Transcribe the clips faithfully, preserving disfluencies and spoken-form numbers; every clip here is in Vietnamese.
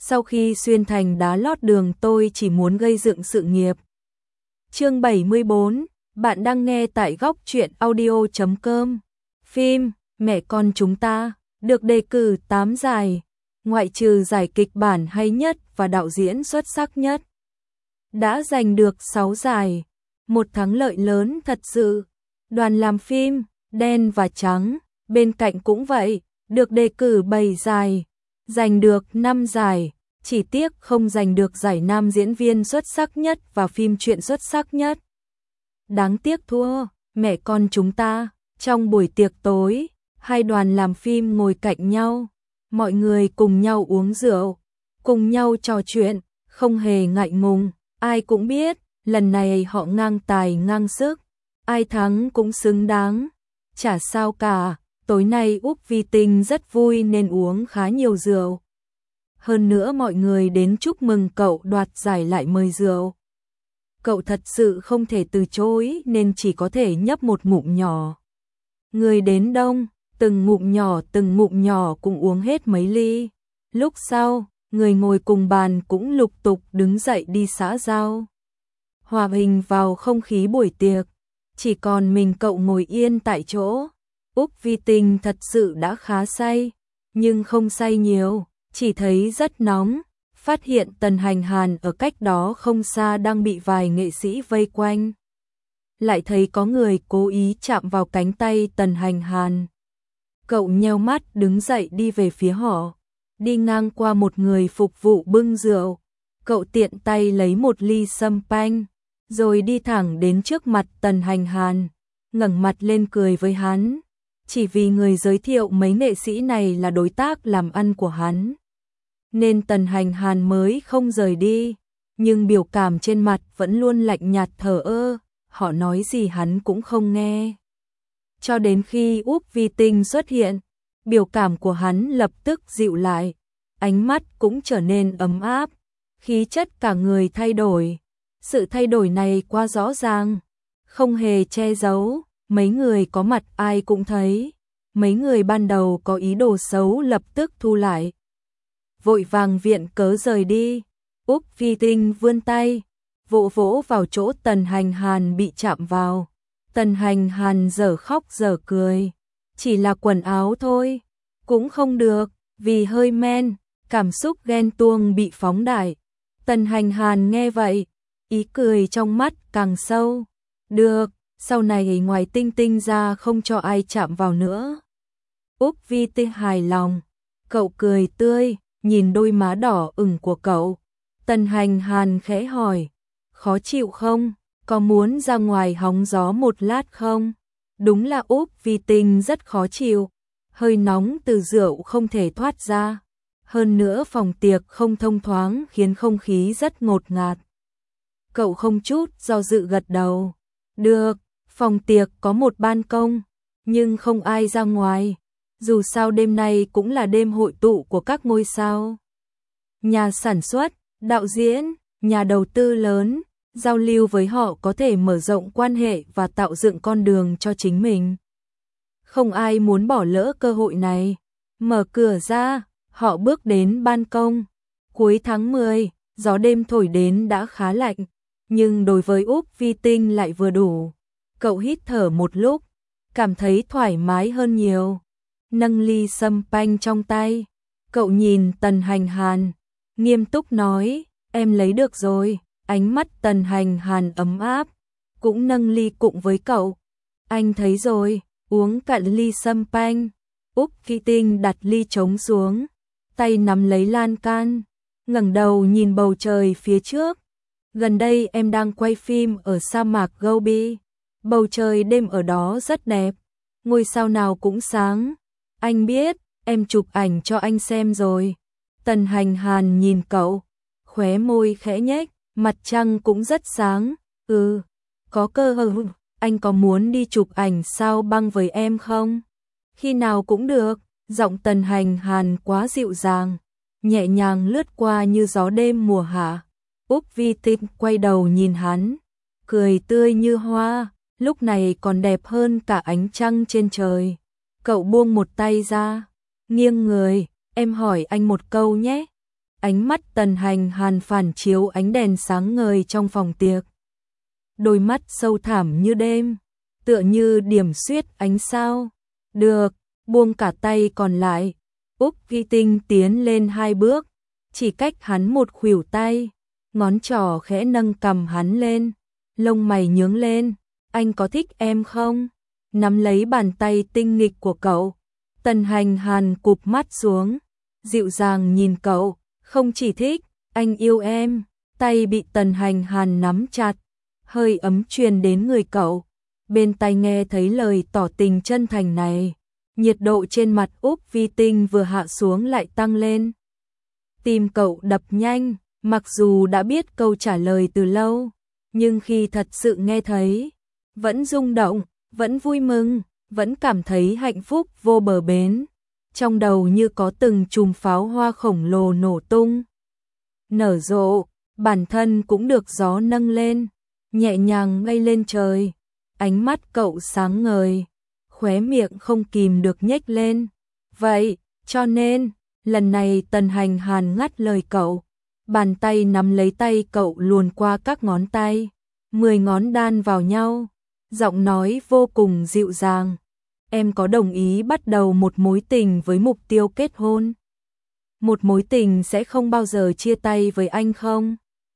sau khi xuyên thành đá lót đường tôi chỉ muốn gây dựng sự nghiệp. Chương bảy mươi bốn, bạn đang nghe tại góc truyện audio chấm com. Phim Mẹ con chúng ta được đề cử tám giải, ngoại trừ giải kịch bản hay nhất và đạo diễn xuất sắc nhất. Đã giành được sáu giải, một thắng lợi lớn thật sự. Đoàn làm phim Đen và Trắng bên cạnh cũng vậy, được đề cử bảy giải, giành được năm giải, chỉ tiếc không giành được giải nam diễn viên xuất sắc nhất và phim truyện xuất sắc nhất. Đáng tiếc thua. Mẹ con chúng ta. Trong buổi tiệc tối, hai đoàn làm phim ngồi cạnh nhau, mọi người cùng nhau uống rượu, cùng nhau trò chuyện, không hề ngại ngùng. Ai cũng biết, lần này họ ngang tài ngang sức, ai thắng cũng xứng đáng. Chả sao cả, tối nay Úc Vi Tinh rất vui nên uống khá nhiều rượu. Hơn nữa mọi người đến chúc mừng cậu đoạt giải lại mời rượu. Cậu thật sự không thể từ chối nên chỉ có thể nhấp một ngụm nhỏ. Người đến đông, từng ngụm nhỏ từng ngụm nhỏ cũng uống hết mấy ly. Lúc sau, người ngồi cùng bàn cũng lục tục đứng dậy đi xã giao. Hòa hình vào không khí buổi tiệc, chỉ còn mình cậu ngồi yên tại chỗ. Úc Vi Tinh thật sự đã khá say, nhưng không say nhiều, chỉ thấy rất nóng. Phát hiện Tần Hành Hàn ở cách đó không xa đang bị vài nghệ sĩ vây quanh. Lại thấy có người cố ý chạm vào cánh tay Tần Hành Hàn. Cậu nheo mắt đứng dậy đi về phía họ. Đi ngang qua một người phục vụ bưng rượu, cậu tiện tay lấy một ly sâm panh, rồi đi thẳng đến trước mặt Tần Hành Hàn, ngẩng mặt lên cười với hắn. Chỉ vì người giới thiệu mấy nghệ sĩ này là đối tác làm ăn của hắn, nên Tần Hành Hàn mới không rời đi, nhưng biểu cảm trên mặt vẫn luôn lạnh nhạt thờ ơ, họ nói gì hắn cũng không nghe. Cho đến khi Úc Vi Tinh xuất hiện, biểu cảm của hắn lập tức dịu lại, ánh mắt cũng trở nên ấm áp, khí chất cả người thay đổi. Sự thay đổi này quá rõ ràng, không hề che giấu, mấy người có mặt ai cũng thấy. Mấy người ban đầu có ý đồ xấu lập tức thu lại, vội vàng viện cớ rời đi. Úc Vi Tinh vươn tay, vỗ vỗ vào chỗ Tần Hành Hàn bị chạm vào. Tần Hành Hàn dở khóc dở cười, chỉ là quần áo thôi, cũng không được, vì hơi men, cảm xúc ghen tuông bị phóng đại. Tần Hành Hàn nghe vậy, ý cười trong mắt càng sâu. Được, sau này ngoài Tinh Tinh ra không cho ai chạm vào nữa. Úc Vi Tinh hài lòng, cậu cười tươi, nhìn đôi má đỏ ửng của cậu. Tần Hành Hàn khẽ hỏi, khó chịu không? Có muốn ra ngoài hóng gió một lát không? Đúng là Úc Vi Tinh rất khó chịu, hơi nóng từ rượu không thể thoát ra. Hơn nữa phòng tiệc không thông thoáng khiến không khí rất ngột ngạt. Cậu không chút do dự gật đầu. Được, phòng tiệc có một ban công, nhưng không ai ra ngoài. Dù sao đêm nay cũng là đêm hội tụ của các ngôi sao. Nhà sản xuất, đạo diễn, nhà đầu tư lớn, giao lưu với họ có thể mở rộng quan hệ và tạo dựng con đường cho chính mình. Không ai muốn bỏ lỡ cơ hội này. Mở cửa ra, họ bước đến ban công. Cuối tháng mười, gió đêm thổi đến đã khá lạnh, nhưng đối với Úc Vi Tinh lại vừa đủ. Cậu hít thở một lúc, cảm thấy thoải mái hơn nhiều. Nâng ly sâm panh trong tay, cậu nhìn Tần Hành Hàn, nghiêm túc nói, em lấy được rồi. Ánh mắt Tần Hành Hàn ấm áp, cũng nâng ly cụng với cậu. Anh thấy rồi, uống cạn ly sâm panh. Úc Vi Tinh đặt ly trống xuống, tay nắm lấy lan can, ngẩng đầu nhìn bầu trời phía trước. Gần đây em đang quay phim ở sa mạc Gobi. Bầu trời đêm ở đó rất đẹp, ngôi sao nào cũng sáng. Anh biết, em chụp ảnh cho anh xem rồi. Tần Hành Hàn nhìn cậu, khóe môi khẽ nhếch, mặt trăng cũng rất sáng. Ừ, có cơ hội, anh có muốn đi chụp ảnh sao băng với em không? Khi nào cũng được. Giọng Tần Hành Hàn quá dịu dàng, nhẹ nhàng lướt qua như gió đêm mùa hạ. Úc Vi Tinh quay đầu nhìn hắn, cười tươi như hoa, lúc này còn đẹp hơn cả ánh trăng trên trời. Cậu buông một tay ra, nghiêng người, em hỏi anh một câu nhé. Ánh mắt Tần Hành Hàn phản chiếu ánh đèn sáng ngời trong phòng tiệc. Đôi mắt sâu thẳm như đêm, tựa như điểm xuyết ánh sao. Được, buông cả tay còn lại. Úc Vi Tinh tiến lên hai bước, chỉ cách hắn một khuỷu tay, ngón trỏ khẽ nâng cầm hắn lên, lông mày nhướng lên. Anh có thích em không? Nắm lấy bàn tay tinh nghịch của cậu, Tần Hành Hàn cụp mắt xuống, dịu dàng nhìn cậu. Không chỉ thích, anh yêu em. Tay bị Tần Hành Hàn nắm chặt, hơi ấm truyền đến người cậu. Bên tai nghe thấy lời tỏ tình chân thành này, nhiệt độ trên mặt Úc Vi Tinh vừa hạ xuống lại tăng lên. Tim cậu đập nhanh, mặc dù đã biết câu trả lời từ lâu, nhưng khi thật sự nghe thấy, vẫn rung động, vẫn vui mừng, vẫn cảm thấy hạnh phúc vô bờ bến. Trong đầu như có từng chùm pháo hoa khổng lồ nổ tung, nở rộ, bản thân cũng được gió nâng lên, nhẹ nhàng bay lên trời. Ánh mắt cậu sáng ngời, khóe miệng không kìm được nhếch lên. Vậy, cho nên, lần này Tần Hành Hàn ngắt lời cậu, bàn tay nắm lấy tay cậu luồn qua các ngón tay, mười ngón đan vào nhau, giọng nói vô cùng dịu dàng. Em có đồng ý bắt đầu một mối tình với mục tiêu kết hôn? Một mối tình sẽ không bao giờ chia tay với anh không?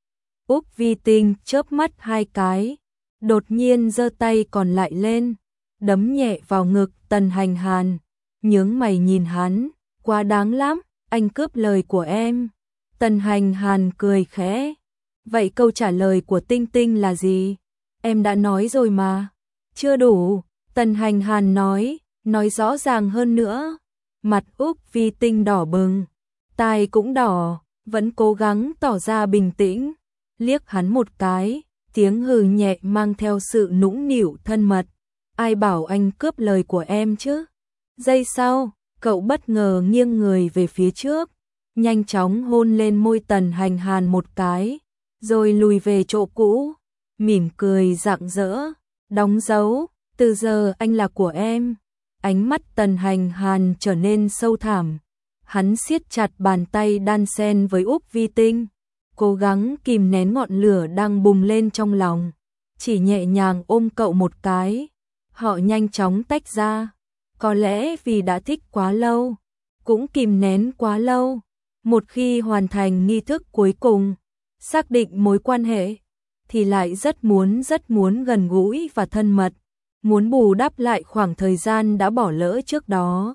Úc Vi Tinh chớp mắt hai cái, đột nhiên giơ tay còn lại lên, đấm nhẹ vào ngực Tần Hành Hàn, nhướng mày nhìn hắn. Quá đáng lắm, anh cướp lời của em. Tần Hành Hàn cười khẽ. Vậy câu trả lời của Tinh Tinh là gì? Em đã nói rồi mà. Chưa đủ, Tần Hành Hàn nói, nói rõ ràng hơn nữa. Mặt Úc Vi Tinh đỏ bừng, tai cũng đỏ, vẫn cố gắng tỏ ra bình tĩnh, liếc hắn một cái, tiếng hừ nhẹ mang theo sự nũng nịu thân mật. Ai bảo anh cướp lời của em chứ? Giây sau, cậu bất ngờ nghiêng người về phía trước, nhanh chóng hôn lên môi Tần Hành Hàn một cái, rồi lùi về chỗ cũ, mỉm cười rạng rỡ, đóng dấu, từ giờ anh là của em. Ánh mắt Tần Hành Hàn trở nên sâu thẳm, hắn siết chặt bàn tay đan sen với Úc Vi Tinh, cố gắng kìm nén ngọn lửa đang bùng lên trong lòng, chỉ nhẹ nhàng ôm cậu một cái. Họ nhanh chóng tách ra, có lẽ vì đã thích quá lâu, cũng kìm nén quá lâu. Một khi hoàn thành nghi thức cuối cùng, xác định mối quan hệ, thì lại rất muốn rất muốn gần gũi và thân mật, muốn bù đắp lại khoảng thời gian đã bỏ lỡ trước đó.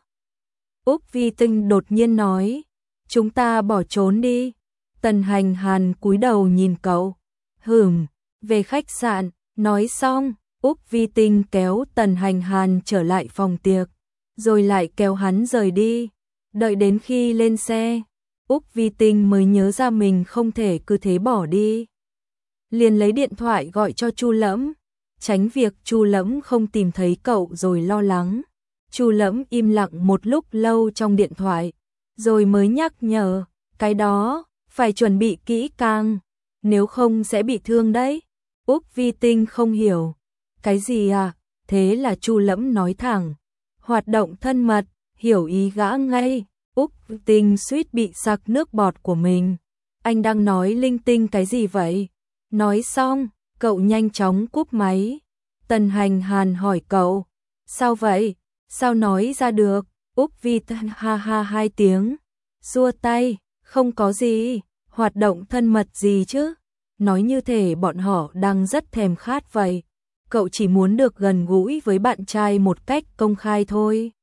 Úc Vi Tinh đột nhiên nói, chúng ta bỏ trốn đi. Tần Hành Hàn cúi đầu nhìn cậu, hừm, về khách sạn. Nói xong, Úc Vi Tinh kéo Tần Hành Hàn trở lại phòng tiệc, rồi lại kéo hắn rời đi. Đợi đến khi lên xe, Úc Vi Tinh mới nhớ ra mình không thể cứ thế bỏ đi. Liền lấy điện thoại gọi cho Chu Lẫm, tránh việc Chu Lẫm không tìm thấy cậu rồi lo lắng. Chu Lẫm im lặng một lúc lâu trong điện thoại, rồi mới nhắc nhở, cái đó, phải chuẩn bị kỹ càng, nếu không sẽ bị thương đấy. Úc Vi Tinh không hiểu, cái gì à? Thế là Chu Lẫm nói thẳng, hoạt động thân mật, hiểu ý gã ngay. Úc Vi Tinh suýt bị sặc nước bọt của mình. Anh đang nói linh tinh cái gì vậy? Nói xong, cậu nhanh chóng cúp máy. Tần Hành Hàn hỏi cậu, sao vậy? Sao nói ra được? Úc Vi Tinh ha ha hai tiếng, xua tay, không có gì, hoạt động thân mật gì chứ? Nói như thể bọn họ đang rất thèm khát vậy. Cậu chỉ muốn được gần gũi với bạn trai một cách công khai thôi.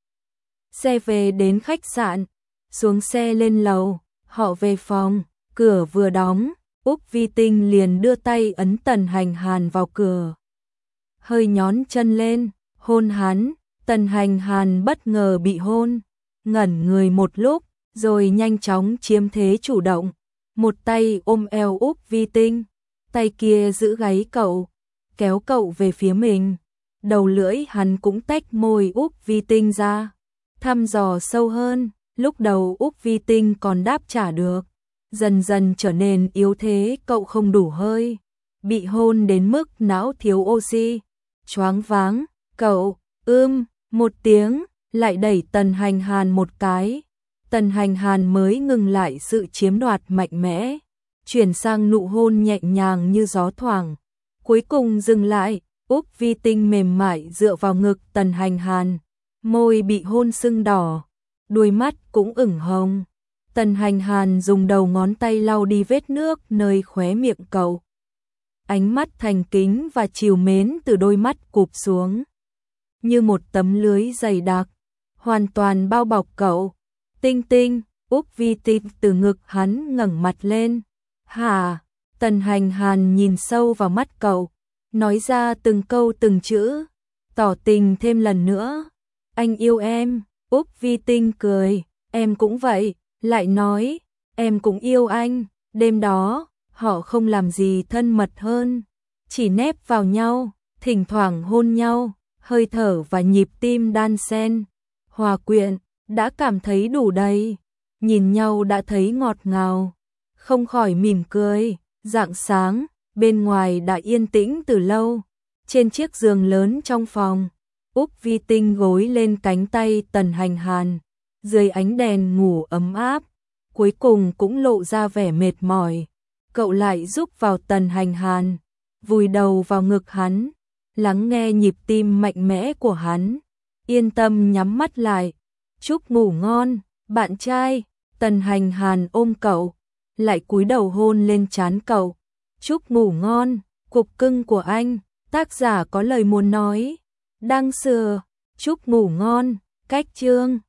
Xe về đến khách sạn, xuống xe lên lầu, họ về phòng, cửa vừa đóng, Úc Vi Tinh liền đưa tay ấn Tần Hành Hàn vào cửa. Hơi nhón chân lên, hôn hắn. Tần Hành Hàn bất ngờ bị hôn, ngẩn người một lúc, rồi nhanh chóng chiếm thế chủ động. Một tay ôm eo Úc Vi Tinh, tay kia giữ gáy cậu, kéo cậu về phía mình. Đầu lưỡi hắn cũng tách môi Úc Vi Tinh ra, thăm dò sâu hơn. Lúc đầu Úc Vi Tinh còn đáp trả được, dần dần trở nên yếu thế, cậu không đủ hơi, bị hôn đến mức não thiếu oxy, choáng váng. Cậu, ưm, một tiếng, lại đẩy Tần Hành Hàn một cái. Tần Hành Hàn mới ngừng lại sự chiếm đoạt mạnh mẽ, chuyển sang nụ hôn nhẹ nhàng như gió thoảng. Cuối cùng dừng lại, Úc Vi Tinh mềm mại dựa vào ngực Tần Hành Hàn, môi bị hôn sưng đỏ, đuôi mắt cũng ửng hồng. Tần Hành Hàn dùng đầu ngón tay lau đi vết nước nơi khóe miệng cậu. Ánh mắt thành kính và trìu mến từ đôi mắt cụp xuống, như một tấm lưới dày đặc, hoàn toàn bao bọc cậu. Tinh Tinh, Úc Vi Tinh từ ngực hắn ngẩng mặt lên. Hả? Tần Hành Hàn nhìn sâu vào mắt cậu, nói ra từng câu từng chữ, tỏ tình thêm lần nữa. Anh yêu em. Úc Vi Tinh cười, em cũng vậy, lại nói, em cũng yêu anh. Đêm đó, họ không làm gì thân mật hơn, chỉ nép vào nhau, thỉnh thoảng hôn nhau, hơi thở và nhịp tim đan xen, hòa quyện, đã cảm thấy đủ đầy. Nhìn nhau đã thấy ngọt ngào, không khỏi mỉm cười. Rạng sáng, bên ngoài đã yên tĩnh từ lâu. Trên chiếc giường lớn trong phòng, Úc Vi Tinh gối lên cánh tay Tần Hành Hàn, dưới ánh đèn ngủ ấm áp, cuối cùng cũng lộ ra vẻ mệt mỏi. Cậu lại giúp vào Tần Hành Hàn, vùi đầu vào ngực hắn, lắng nghe nhịp tim mạnh mẽ của hắn, yên tâm nhắm mắt lại. Chúc ngủ ngon, bạn trai. Tần Hành Hàn ôm cậu, lại cúi đầu hôn lên trán cậu. Chúc ngủ ngon, cục cưng của anh. Tác giả có lời muốn nói. Đang sửa. Chúc ngủ ngon, cách chương.